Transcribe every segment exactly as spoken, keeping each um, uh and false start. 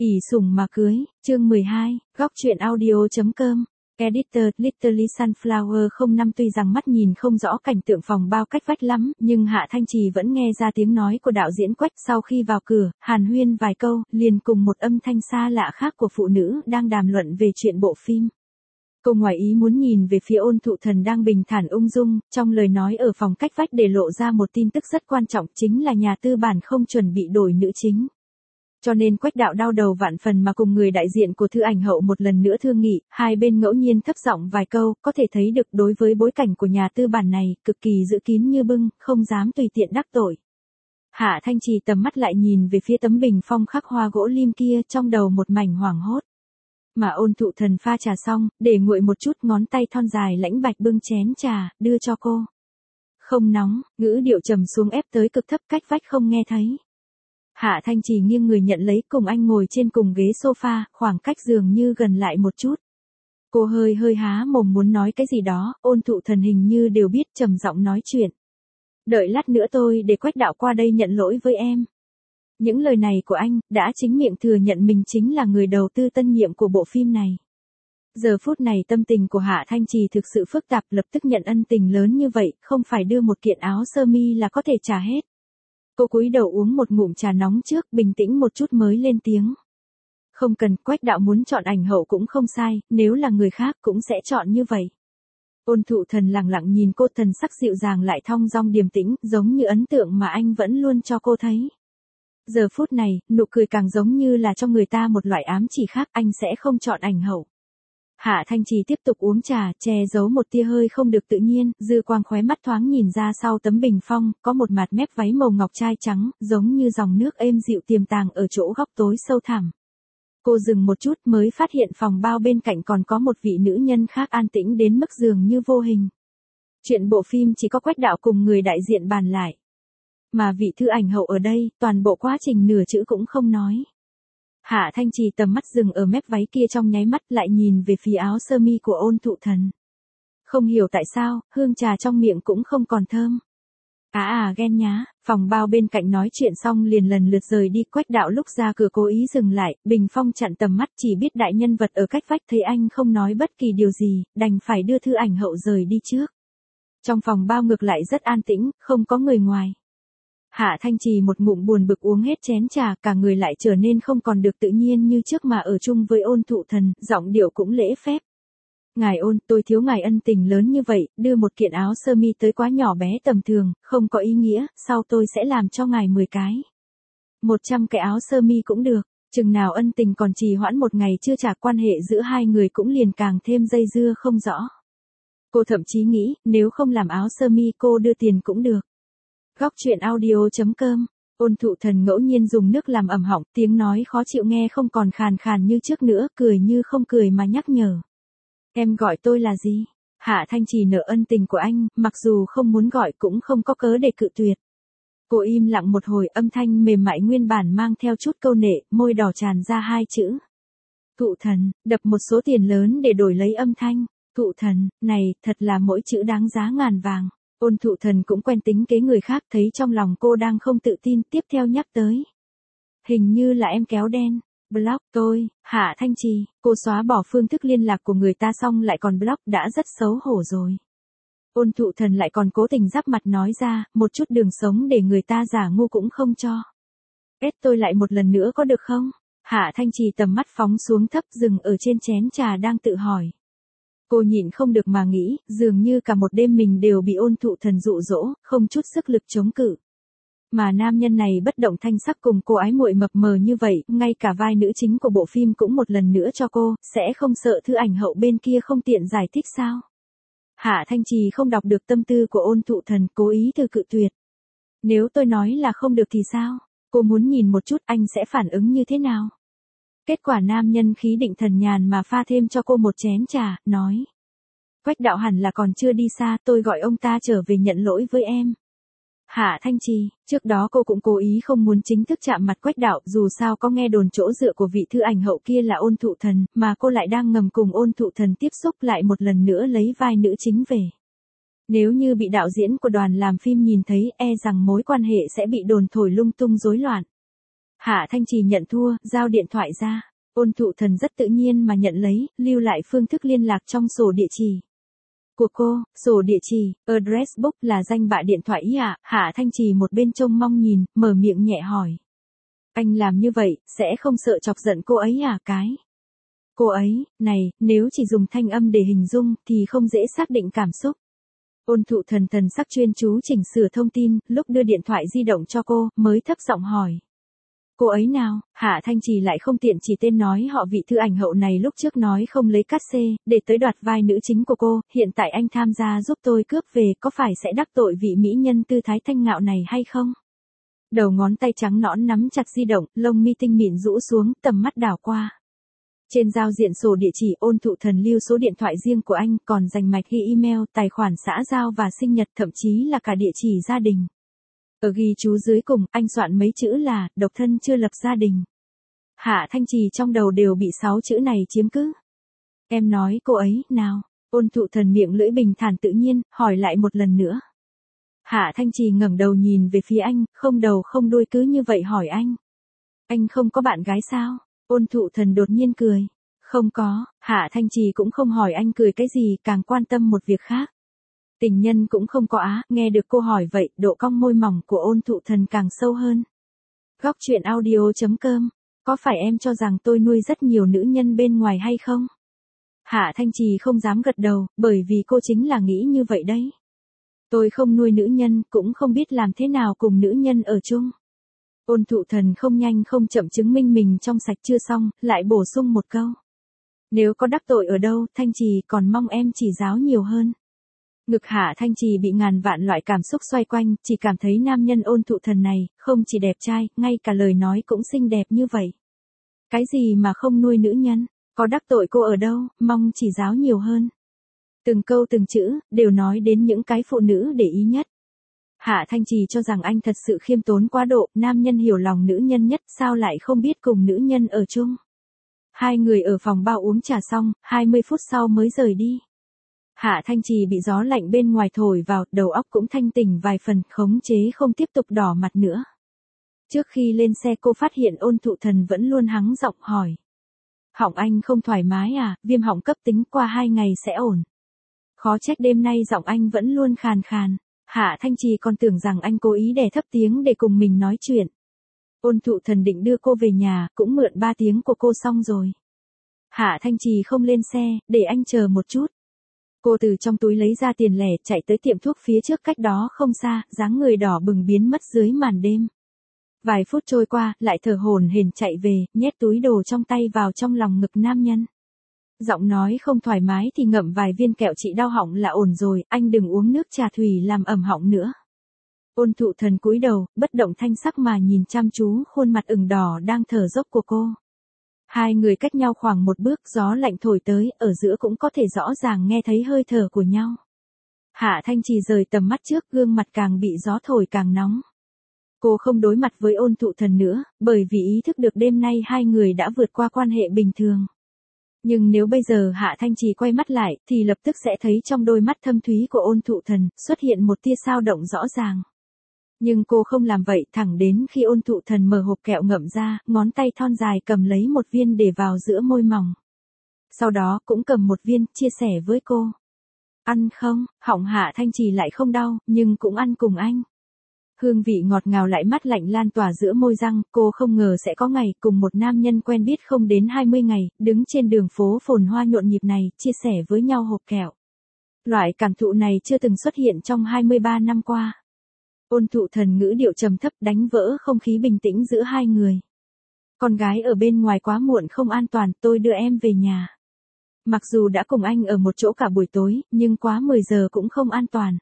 ỷ sủng mà cưới, chương mười hai, góc truyện audio.com. Editor, Literally Sunflower không năm tuy rằng mắt nhìn không rõ cảnh tượng phòng bao cách vách lắm, nhưng Hạ Thanh Trì vẫn nghe ra tiếng nói của đạo diễn Quách sau khi vào cửa, hàn huyên vài câu, liền cùng một âm thanh xa lạ khác của phụ nữ đang đàm luận về chuyện bộ phim. Cô ngoài ý muốn nhìn về phía Ôn Thụ Thần đang bình thản ung dung, trong lời nói ở phòng cách vách để lộ ra một tin tức rất quan trọng, chính là nhà tư bản không chuẩn bị đổi nữ chính. Cho nên Quách đạo đau đầu vạn phần mà cùng người đại diện của thư ảnh hậu một lần nữa thương nghị, hai bên ngẫu nhiên thấp giọng vài câu, có thể thấy được đối với bối cảnh của nhà tư bản này, cực kỳ giữ kín như bưng, không dám tùy tiện đắc tội. Hạ Thanh Trì tầm mắt lại nhìn về phía tấm bình phong khắc hoa gỗ lim kia, trong đầu một mảnh hoảng hốt. Mà Ôn Thụ Thần pha trà xong, để nguội một chút, ngón tay thon dài lãnh bạch bưng chén trà, đưa cho cô. Không nóng, ngữ điệu trầm xuống ép tới cực thấp, cách vách không nghe thấy. Hạ Thanh Trì nghiêng người nhận lấy, cùng anh ngồi trên cùng ghế sofa, khoảng cách dường như gần lại một chút. Cô hơi hơi há mồm muốn nói cái gì đó, Ôn Thụ Thần hình như đều biết, trầm giọng nói chuyện. Đợi lát nữa tôi để Quách đạo qua đây nhận lỗi với em. Những lời này của anh, đã chính miệng thừa nhận mình chính là người đầu tư tân nhiệm của bộ phim này. Giờ phút này tâm tình của Hạ Thanh Trì thực sự phức tạp, lập tức nhận ân tình lớn như vậy, không phải đưa một kiện áo sơ mi là có thể trả hết. Cô cúi đầu uống một ngụm trà nóng trước, bình tĩnh một chút mới lên tiếng. Không cần, Quách đạo muốn chọn ảnh hậu cũng không sai, nếu là người khác cũng sẽ chọn như vậy. Ôn Thụ Thần lặng lặng nhìn cô, thần sắc dịu dàng lại thong dong điềm tĩnh, giống như ấn tượng mà anh vẫn luôn cho cô thấy. Giờ phút này, nụ cười càng giống như là cho người ta một loại ám chỉ khác, anh sẽ không chọn ảnh hậu. Hạ Thanh Trì tiếp tục uống trà, che giấu một tia hơi không được tự nhiên, dư quang khóe mắt thoáng nhìn ra sau tấm bình phong, có một mặt mép váy màu ngọc trai trắng, giống như dòng nước êm dịu tiềm tàng ở chỗ góc tối sâu thẳm. Cô dừng một chút mới phát hiện phòng bao bên cạnh còn có một vị nữ nhân khác an tĩnh đến mức dường như vô hình. Chuyện bộ phim chỉ có Quách đạo cùng người đại diện bàn lại. Mà vị thư ảnh hậu ở đây, toàn bộ quá trình nửa chữ cũng không nói. Hạ Thanh Trì tầm mắt dừng ở mép váy kia trong nháy mắt, lại nhìn về phía áo sơ mi của Ôn Thụ Thần. Không hiểu tại sao, hương trà trong miệng cũng không còn thơm. À à ghen nhá, phòng bao bên cạnh nói chuyện xong liền lần lượt rời đi. Quách đạo lúc ra cửa cố ý dừng lại, bình phong chặn tầm mắt, chỉ biết đại nhân vật ở cách vách thấy anh không nói bất kỳ điều gì, đành phải đưa thư ảnh hậu rời đi trước. Trong phòng bao ngược lại rất an tĩnh, không có người ngoài. Hạ Thanh Trì một ngụm buồn bực uống hết chén trà, cả người lại trở nên không còn được tự nhiên như trước mà ở chung với Ôn Thụ Thần, giọng điệu cũng lễ phép. Ngài Ôn, tôi thiếu ngài ân tình lớn như vậy, đưa một kiện áo sơ mi tới quá nhỏ bé tầm thường, không có ý nghĩa, sau tôi sẽ làm cho ngài mười cái. một trăm cái áo sơ mi cũng được, chừng nào ân tình còn trì hoãn một ngày chưa trả, quan hệ giữa hai người cũng liền càng thêm dây dưa không rõ. Cô thậm chí nghĩ, nếu không làm áo sơ mi cô đưa tiền cũng được. Góc truyện audio.com. Ôn Thụ Thần ngẫu nhiên dùng nước làm ẩm họng, tiếng nói khó chịu nghe không còn khàn khàn như trước nữa, cười như không cười mà nhắc nhở. Em gọi tôi là gì? Hạ Thanh Trì nợ ân tình của anh, mặc dù không muốn gọi cũng không có cớ để cự tuyệt. Cô im lặng một hồi, âm thanh mềm mại nguyên bản mang theo chút câu nệ, môi đỏ tràn ra hai chữ. Thụ Thần, đập một số tiền lớn để đổi lấy âm thanh. Thụ Thần, này, thật là mỗi chữ đáng giá ngàn vàng. Ôn Thụ Thần cũng quen tính kế người khác, thấy trong lòng cô đang không tự tin, tiếp theo nhắc tới. Hình như là em kéo đen. Block tôi, Hạ Thanh Trì, cô xóa bỏ phương thức liên lạc của người ta xong lại còn block, đã rất xấu hổ rồi. Ôn Thụ Thần lại còn cố tình giáp mặt nói ra, một chút đường sống để người ta giả ngu cũng không cho. Ết tôi lại một lần nữa có được không? Hạ Thanh Trì tầm mắt phóng xuống thấp, dừng ở trên chén trà đang tự hỏi. Cô nhịn không được mà nghĩ, dường như cả một đêm mình đều bị Ôn Thụ Thần dụ dỗ, không chút sức lực chống cự. Mà nam nhân này bất động thanh sắc cùng cô ái muội mập mờ như vậy, ngay cả vai nữ chính của bộ phim cũng một lần nữa cho cô, sẽ không sợ thư ảnh hậu bên kia không tiện giải thích sao? Hạ Thanh Trì không đọc được tâm tư của Ôn Thụ Thần, cố ý từ cự tuyệt. Nếu tôi nói là không được thì sao? Cô muốn nhìn một chút anh sẽ phản ứng như thế nào? Kết quả nam nhân khí định thần nhàn mà pha thêm cho cô một chén trà, nói. Quách đạo hẳn là còn chưa đi xa, tôi gọi ông ta trở về nhận lỗi với em. Hạ Thanh Trì, trước đó cô cũng cố ý không muốn chính thức chạm mặt Quách đạo, dù sao có nghe đồn chỗ dựa của vị thư ảnh hậu kia là Ôn Thụ Thần, mà cô lại đang ngầm cùng Ôn Thụ Thần tiếp xúc, lại một lần nữa lấy vai nữ chính về. Nếu như bị đạo diễn của đoàn làm phim nhìn thấy, e rằng mối quan hệ sẽ bị đồn thổi lung tung rối loạn. Hạ Thanh Trì nhận thua, giao điện thoại ra. Ôn Thụ Thần rất tự nhiên mà nhận lấy, lưu lại phương thức liên lạc trong sổ địa chỉ của cô. Sổ địa chỉ, address book là danh bạ điện thoại ý ạ. Hạ Thanh Trì một bên trông mong nhìn, mở miệng nhẹ hỏi. Anh làm như vậy, sẽ không sợ chọc giận cô ấy à cái? Cô ấy, này, nếu chỉ dùng thanh âm để hình dung, thì không dễ xác định cảm xúc. Ôn Thụ Thần thần sắc chuyên chú chỉnh sửa thông tin, lúc đưa điện thoại di động cho cô, mới thấp giọng hỏi. Cô ấy nào? Hạ Thanh Trì lại không tiện chỉ tên nói họ vị thư ảnh hậu này lúc trước nói không lấy cát xê, để tới đoạt vai nữ chính của cô, hiện tại anh tham gia giúp tôi cướp về, có phải sẽ đắc tội vị mỹ nhân tư thái thanh ngạo này hay không? Đầu ngón tay trắng nõn nắm chặt di động, lông mi tinh mịn rũ xuống, tầm mắt đảo qua. Trên giao diện sổ địa chỉ Ôn Thụ Thần lưu số điện thoại riêng của anh, còn dành mạch ghi email, tài khoản xã giao và sinh nhật, thậm chí là cả địa chỉ gia đình. Ở ghi chú dưới cùng, anh soạn mấy chữ là, độc thân chưa lập gia đình. Hạ Thanh Trì trong đầu đều bị sáu chữ này chiếm cứ. Em nói cô ấy, nào? Ôn Thụ Thần miệng lưỡi bình thản tự nhiên, hỏi lại một lần nữa. Hạ Thanh Trì ngẩng đầu nhìn về phía anh, không đầu không đuôi cứ như vậy hỏi anh. Anh không có bạn gái sao? Ôn Thụ Thần đột nhiên cười. Không có. Hạ Thanh Trì cũng không hỏi anh cười cái gì, càng quan tâm một việc khác. Tình nhân cũng không có á. Nghe được cô hỏi vậy, độ cong môi mỏng của Ôn Thụ Thần càng sâu hơn. Góc truyện audio chấm com. Có phải em cho rằng tôi nuôi rất nhiều nữ nhân bên ngoài hay không? Hạ Thanh Trì không dám gật đầu, bởi vì cô chính là nghĩ như vậy đấy. Tôi không nuôi nữ nhân, cũng không biết làm thế nào cùng nữ nhân ở chung. Ôn Thụ Thần không nhanh không chậm chứng minh mình trong sạch chưa xong, lại bổ sung một câu. Nếu có đắc tội ở đâu, Thanh Trì còn mong em chỉ giáo nhiều hơn. Ngực Hạ Thanh Trì bị ngàn vạn loại cảm xúc xoay quanh, chỉ cảm thấy nam nhân Ôn Thụ Thần này, không chỉ đẹp trai, ngay cả lời nói cũng xinh đẹp như vậy. Cái gì mà không nuôi nữ nhân, có đắc tội cô ở đâu, mong chỉ giáo nhiều hơn. Từng câu từng chữ, đều nói đến những cái phụ nữ để ý nhất. Hạ Thanh Trì cho rằng anh thật sự khiêm tốn quá độ, nam nhân hiểu lòng nữ nhân nhất, sao lại không biết cùng nữ nhân ở chung. Hai người ở phòng bao uống trà xong, hai mươi phút sau mới rời đi. Hạ Thanh Trì bị gió lạnh bên ngoài thổi vào, đầu óc cũng thanh tỉnh vài phần, khống chế không tiếp tục đỏ mặt nữa. Trước khi lên xe cô phát hiện Ôn Thụ Thần vẫn luôn hắng giọng hỏi. Họng anh không thoải mái à, viêm họng cấp tính qua hai ngày sẽ ổn. Khó trách đêm nay giọng anh vẫn luôn khàn khàn. Hạ Thanh Trì còn tưởng rằng anh cố ý đè thấp tiếng để cùng mình nói chuyện. Ôn Thụ Thần định đưa cô về nhà, cũng mượn ba tiếng của cô xong rồi. Hạ Thanh Trì không lên xe, để anh chờ một chút. Cô từ trong túi lấy ra tiền lẻ, chạy tới tiệm thuốc phía trước cách đó không xa, dáng người đỏ bừng biến mất dưới màn đêm. Vài phút trôi qua, lại thở hổn hển chạy về, nhét túi đồ trong tay vào trong lòng ngực nam nhân. Giọng nói không thoải mái thì ngậm vài viên kẹo trị đau họng là ổn rồi, anh đừng uống nước trà thủy làm ẩm họng nữa. Ôn Thụ Thần cúi đầu, bất động thanh sắc mà nhìn chăm chú khuôn mặt ửng đỏ đang thở dốc của cô. Hai người cách nhau khoảng một bước, gió lạnh thổi tới, ở giữa cũng có thể rõ ràng nghe thấy hơi thở của nhau. Hạ Thanh Trì rời tầm mắt trước, gương mặt càng bị gió thổi càng nóng. Cô không đối mặt với Ôn Thụ Thần nữa, bởi vì ý thức được đêm nay hai người đã vượt qua quan hệ bình thường. Nhưng nếu bây giờ Hạ Thanh Trì quay mắt lại, thì lập tức sẽ thấy trong đôi mắt thâm thúy của Ôn Thụ Thần, xuất hiện một tia dao động rõ ràng. Nhưng cô không làm vậy, thẳng đến khi Ôn Thụ Thần mở hộp kẹo ngậm ra, ngón tay thon dài cầm lấy một viên để vào giữa môi mỏng. Sau đó cũng cầm một viên, chia sẻ với cô. Ăn không? Họng Hạ Thanh Trì lại không đau, nhưng cũng ăn cùng anh. Hương vị ngọt ngào lại mát lạnh lan tỏa giữa môi răng, cô không ngờ sẽ có ngày cùng một nam nhân quen biết không đến hai mươi ngày, đứng trên đường phố phồn hoa nhộn nhịp này, chia sẻ với nhau hộp kẹo. Loại cảm thụ này chưa từng xuất hiện trong hai mươi ba năm qua. Ôn Thụ Thần ngữ điệu trầm thấp đánh vỡ không khí bình tĩnh giữa hai người. Con gái ở bên ngoài quá muộn không an toàn, tôi đưa em về nhà. Mặc dù đã cùng anh ở một chỗ cả buổi tối, nhưng quá mười giờ cũng không an toàn.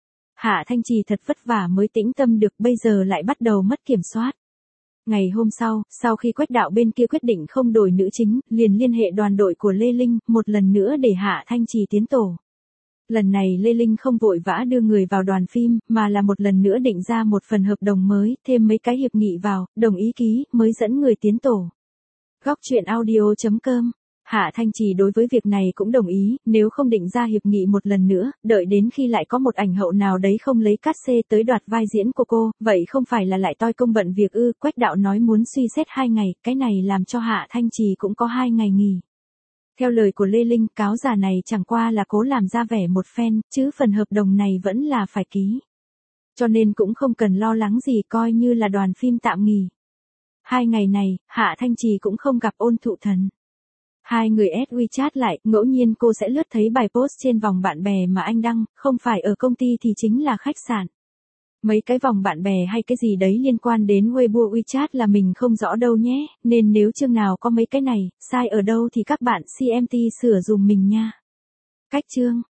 Hạ Thanh Trì thật vất vả mới tĩnh tâm được, bây giờ lại bắt đầu mất kiểm soát. Ngày hôm sau, sau khi Quách Đạo bên kia quyết định không đổi nữ chính, liền liên hệ đoàn đội của Lê Linh, một lần nữa để Hạ Thanh Trì tiến tổ. Lần này Lê Linh không vội vã đưa người vào đoàn phim, mà là một lần nữa định ra một phần hợp đồng mới, thêm mấy cái hiệp nghị vào, đồng ý ký, mới dẫn người tiến tổ. Góc truyện audio chấm com Hạ Thanh Trì đối với việc này cũng đồng ý, nếu không định ra hiệp nghị một lần nữa, đợi đến khi lại có một ảnh hậu nào đấy không lấy cát xê tới đoạt vai diễn của cô, vậy không phải là lại toi công bận việc ư? Quách đạo nói muốn suy xét hai ngày, cái này làm cho Hạ Thanh Trì cũng có hai ngày nghỉ. Theo lời của Lê Linh, cáo già này chẳng qua là cố làm ra vẻ một phen, chứ phần hợp đồng này vẫn là phải ký. Cho nên cũng không cần lo lắng gì, coi như là đoàn phim tạm nghỉ. Hai ngày này, Hạ Thanh Trì cũng không gặp Ôn Thụ Thần. Hai người add WeChat lại, ngẫu nhiên cô sẽ lướt thấy bài post trên vòng bạn bè mà anh đăng, không phải ở công ty thì chính là khách sạn. Mấy cái vòng bạn bè hay cái gì đấy liên quan đến Weibo WeChat là mình không rõ đâu nhé, nên nếu chương nào có mấy cái này, sai ở đâu thì các bạn xê em tê sửa dùm mình nha. Cách chương